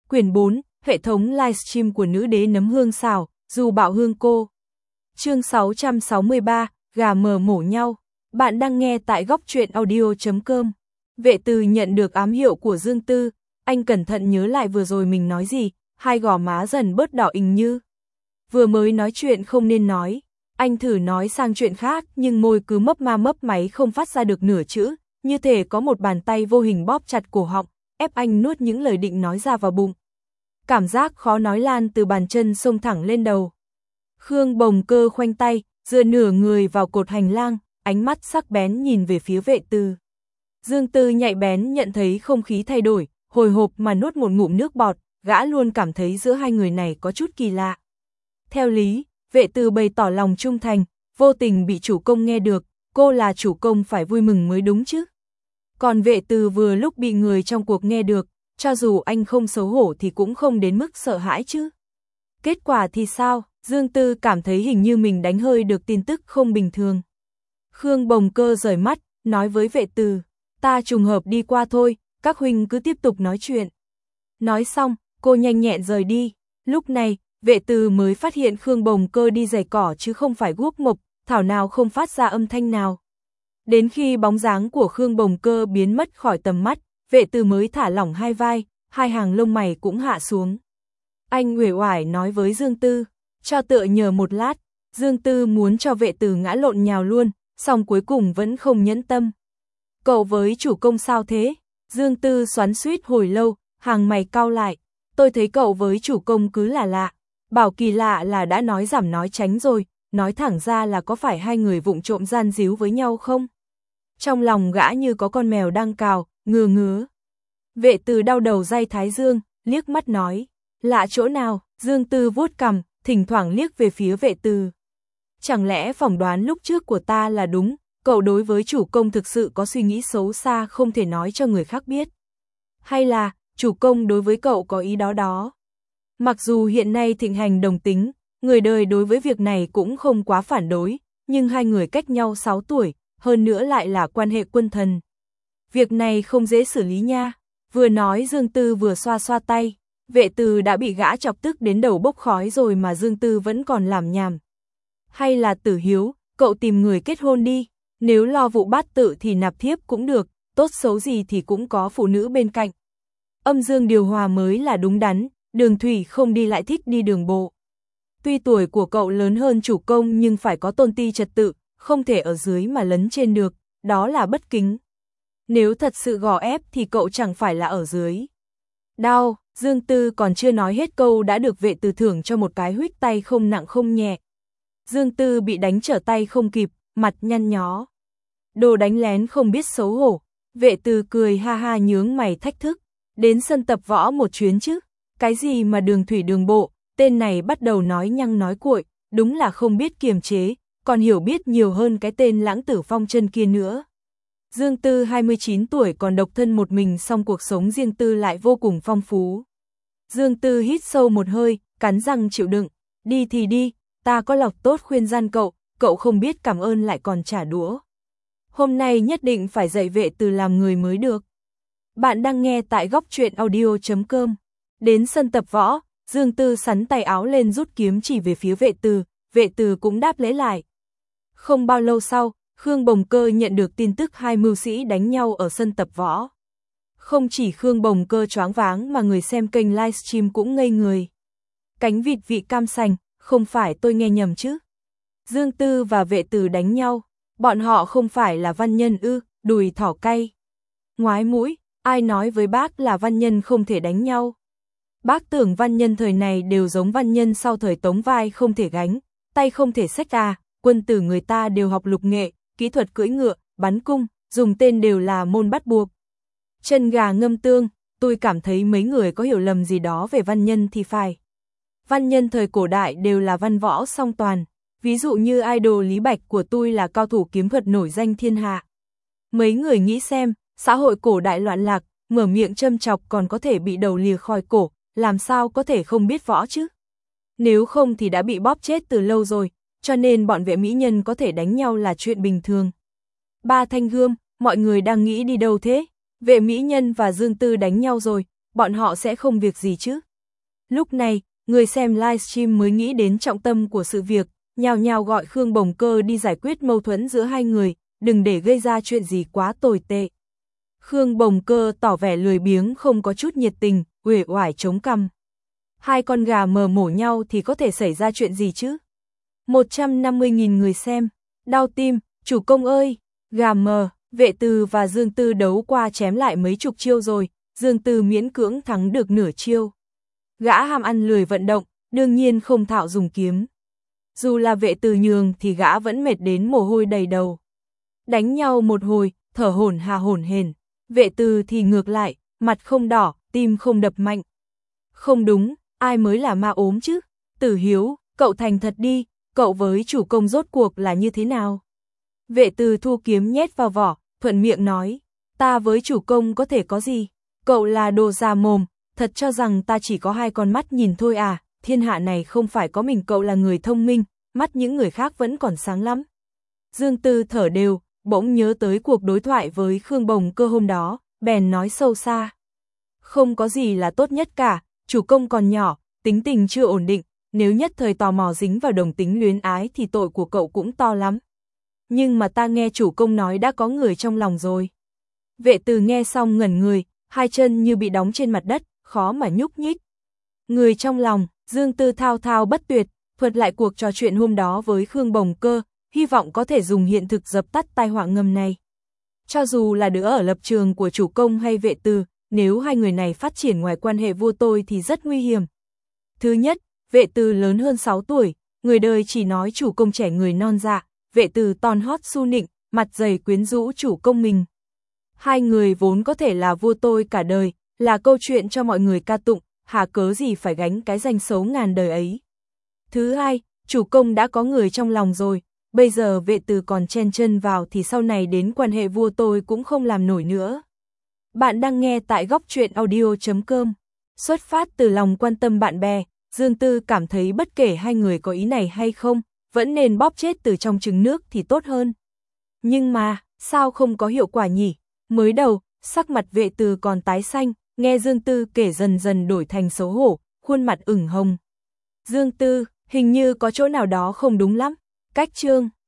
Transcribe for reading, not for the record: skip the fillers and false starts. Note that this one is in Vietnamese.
Quyển 4, hệ thống livestream của nữ đế nấm hương xào, dù bạo hương cô. Chương 663, gà mờ mổ nhau. Bạn đang nghe tại góc truyện audio.com. Vệ Từ nhận được ám hiệu của Dương Tư, anh cẩn thận nhớ lại vừa rồi mình nói gì, hai gò má dần bớt đỏ ửng như. Vừa mới nói chuyện không nên nói, anh thử nói sang chuyện khác nhưng môi cứ mấp ma mấp máy không phát ra được nửa chữ, như thể có một bàn tay vô hình bóp chặt cổ họng, ép anh nuốt những lời định nói ra vào bụng. Cảm giác khó nói lan từ bàn chân xông thẳng lên đầu. Khương Bồng Cơ khoanh tay, dựa nửa người vào cột hành lang, ánh mắt sắc bén nhìn về phía Vệ Từ. Dương Tư nhạy bén nhận thấy không khí thay đổi, hồi hộp mà nuốt một ngụm nước bọt, gã luôn cảm thấy giữa hai người này có chút kỳ lạ. Theo lý, Vệ Từ bày tỏ lòng trung thành, vô tình bị chủ công nghe được, cô là chủ công phải vui mừng mới đúng chứ. Còn Vệ Từ vừa lúc bị người trong cuộc nghe được, cho dù anh không xấu hổ thì cũng không đến mức sợ hãi chứ. Kết quả thì sao? Dương Tư cảm thấy hình như mình đánh hơi được tin tức không bình thường. Khương Bồng Cơ rời mắt, nói với Vệ Từ, ta trùng hợp đi qua thôi, các huynh cứ tiếp tục nói chuyện. Nói xong, cô nhanh nhẹn rời đi. Lúc này, Vệ Từ mới phát hiện Khương Bồng Cơ đi giày cỏ chứ không phải guốc mộc, thảo nào không phát ra âm thanh nào. Đến khi bóng dáng của Khương Bồng Cơ biến mất khỏi tầm mắt, Vệ Từ mới thả lỏng hai vai, hai hàng lông mày cũng hạ xuống. Anh uể oải nói với Dương Tư, cho tựa nhờ một lát. Dương Tư muốn cho Vệ Từ ngã lộn nhào luôn, song cuối cùng vẫn không nhẫn tâm. Cậu với chủ công sao thế? Dương Tư xoắn xuýt hồi lâu, hàng mày cau lại. Tôi thấy cậu với chủ công cứ là lạ. Bảo kỳ lạ là đã nói giảm nói tránh rồi, nói thẳng ra là có phải hai người vụng trộm gian díu với nhau không? Trong lòng gã như có con mèo đang cào, ngứa ngứa. Vệ Từ đau đầu day thái dương, liếc mắt nói, lạ chỗ nào? Dương Tư vuốt cằm, thỉnh thoảng liếc về phía Vệ Từ. Chẳng lẽ phỏng đoán lúc trước của ta là đúng, cậu đối với chủ công thực sự có suy nghĩ xấu xa không thể nói cho người khác biết? Hay là, chủ công đối với cậu có ý đó đó? Mặc dù hiện nay thịnh hành đồng tính, người đời đối với việc này cũng không quá phản đối, nhưng hai người cách nhau 6 tuổi, hơn nữa lại là quan hệ quân thần. Việc này không dễ xử lý nha. Vừa nói Dương Tư vừa xoa xoa tay, Vệ Từ đã bị gã chọc tức đến đầu bốc khói rồi mà Dương Tư vẫn còn làm nhảm. Hay là Tử Hiếu, cậu tìm người kết hôn đi, nếu lo vụ bát tự thì nạp thiếp cũng được, tốt xấu gì thì cũng có phụ nữ bên cạnh. Âm dương điều hòa mới là đúng đắn, đường thủy không đi lại thích đi đường bộ. Tuy tuổi của cậu lớn hơn chủ công nhưng phải có tôn ti trật tự, không thể ở dưới mà lấn trên được, đó là bất kính. Nếu thật sự gò ép thì cậu chẳng phải là ở dưới. Đau, Dương Tư còn chưa nói hết câu đã được Vệ Từ thưởng cho một cái huých tay không nặng không nhẹ. Dương Tư bị đánh trở tay không kịp, mặt nhăn nhó. Đồ đánh lén không biết xấu hổ. Vệ Từ cười ha ha nhướng mày thách thức. Đến sân tập võ một chuyến chứ. Cái gì mà đường thủy đường bộ, tên này bắt đầu nói nhăng nói cuội, đúng là không biết kiềm chế, còn hiểu biết nhiều hơn cái tên Lãng Tử Phong Chân kia nữa. Dương Tư 29 tuổi còn độc thân một mình song cuộc sống riêng tư lại vô cùng phong phú. Dương Tư hít sâu một hơi, cắn răng chịu đựng. Đi thì đi, ta có lọc tốt khuyên gian cậu, cậu không biết cảm ơn lại còn trả đũa. Hôm nay nhất định phải dạy Vệ Từ làm người mới được. Bạn đang nghe tại góc truyện audio.com. Đến sân tập võ, Dương Tư sắn tay áo lên rút kiếm chỉ về phía Vệ Từ cũng đáp lễ lại. Không bao lâu sau, Khương Bồng Cơ nhận được tin tức hai mưu sĩ đánh nhau ở sân tập võ. Không chỉ Khương Bồng Cơ choáng váng mà người xem kênh livestream cũng ngây người. Cánh vịt vị cam sành, không phải tôi nghe nhầm chứ? Dương Tư và Vệ Từ đánh nhau, bọn họ không phải là văn nhân ư? Đùi thỏ cay. Ngoái mũi, ai nói với bác là văn nhân không thể đánh nhau? Bác tưởng văn nhân thời này đều giống văn nhân sau thời Tống, vai không thể gánh, tay không thể xách à? Quân tử người ta đều học lục nghệ, kỹ thuật cưỡi ngựa, bắn cung, dùng tên đều là môn bắt buộc. Chân gà ngâm tương, tôi cảm thấy mấy người có hiểu lầm gì đó về văn nhân thì phải. Văn nhân thời cổ đại đều là văn võ song toàn, ví dụ như idol Lý Bạch của tôi là cao thủ kiếm thuật nổi danh thiên hạ. Mấy người nghĩ xem, xã hội cổ đại loạn lạc, mở miệng châm chọc còn có thể bị đầu lìa khỏi cổ, làm sao có thể không biết võ chứ? Nếu không thì đã bị bóp chết từ lâu rồi, cho nên bọn vệ mỹ nhân có thể đánh nhau là chuyện bình thường. Ba thanh gươm, mọi người đang nghĩ đi đâu thế? Vệ mỹ nhân và Dương Tư đánh nhau rồi, bọn họ sẽ không việc gì chứ. Lúc này, người xem livestream mới nghĩ đến trọng tâm của sự việc, nhào nhào gọi Khương Bồng Cơ đi giải quyết mâu thuẫn giữa hai người, đừng để gây ra chuyện gì quá tồi tệ. Khương Bồng Cơ tỏ vẻ lười biếng không có chút nhiệt tình, uể oải chống cằm. Hai con gà mờ mổ nhau thì có thể xảy ra chuyện gì chứ? 150.000 người xem, đau tim, chủ công ơi, gà mờ, Vệ Từ và Dương Tư đấu qua chém lại mấy chục chiêu rồi, Dương Tư miễn cưỡng thắng được nửa chiêu. Gã ham ăn lười vận động, đương nhiên không thạo dùng kiếm. Dù là Vệ Từ nhường thì gã vẫn mệt đến mồ hôi đầy đầu. Đánh nhau một hồi, thở hổn hển. Vệ Từ thì ngược lại, mặt không đỏ, tim không đập mạnh. Không đúng, ai mới là ma ốm chứ? Tử Hiếu, cậu thành thật đi, cậu với chủ công rốt cuộc là như thế nào? Vệ Từ thu kiếm nhét vào vỏ, thuận miệng nói, ta với chủ công có thể có gì? Cậu là đồ già mồm, thật cho rằng ta chỉ có hai con mắt nhìn thôi à? Thiên hạ này không phải có mình cậu là người thông minh, mắt những người khác vẫn còn sáng lắm. Dương Tư thở đều, bỗng nhớ tới cuộc đối thoại với Khương Bồng Cơ hôm đó, bèn nói sâu xa. Không có gì là tốt nhất cả, chủ công còn nhỏ, tính tình chưa ổn định, nếu nhất thời tò mò dính vào đồng tính luyến ái thì tội của cậu cũng to lắm. Nhưng mà ta nghe chủ công nói đã có người trong lòng rồi. Vệ Từ nghe xong ngẩn người, hai chân như bị đóng trên mặt đất, khó mà nhúc nhích. Người trong lòng, Dương Tư thao thao bất tuyệt, thuật lại cuộc trò chuyện hôm đó với Khương Bồng Cơ, hy vọng có thể dùng hiện thực dập tắt tai họa ngầm này. Cho dù là đứa ở lập trường của chủ công hay Vệ Từ, nếu hai người này phát triển ngoài quan hệ vua tôi thì rất nguy hiểm. Thứ nhất, Vệ Từ lớn hơn 6 tuổi, người đời chỉ nói chủ công trẻ người non dạ, Vệ Từ ton hót su nịnh, mặt dày quyến rũ chủ công mình. Hai người vốn có thể là vua tôi cả đời, là câu chuyện cho mọi người ca tụng, hà cớ gì phải gánh cái danh xấu ngàn đời ấy. Thứ hai, chủ công đã có người trong lòng rồi, bây giờ Vệ Từ còn chen chân vào thì sau này đến quan hệ vua tôi cũng không làm nổi nữa. Bạn đang nghe tại góc truyện audio.com. Xuất phát từ lòng quan tâm bạn bè, Dương Tư cảm thấy bất kể hai người có ý này hay không, vẫn nên bóp chết từ trong trứng nước thì tốt hơn. Nhưng mà, sao không có hiệu quả nhỉ? Mới đầu, sắc mặt Vệ Từ còn tái xanh, nghe Dương Tư kể dần dần đổi thành xấu hổ, khuôn mặt ửng hồng. Dương Tư, hình như có chỗ nào đó không đúng lắm. Cách chương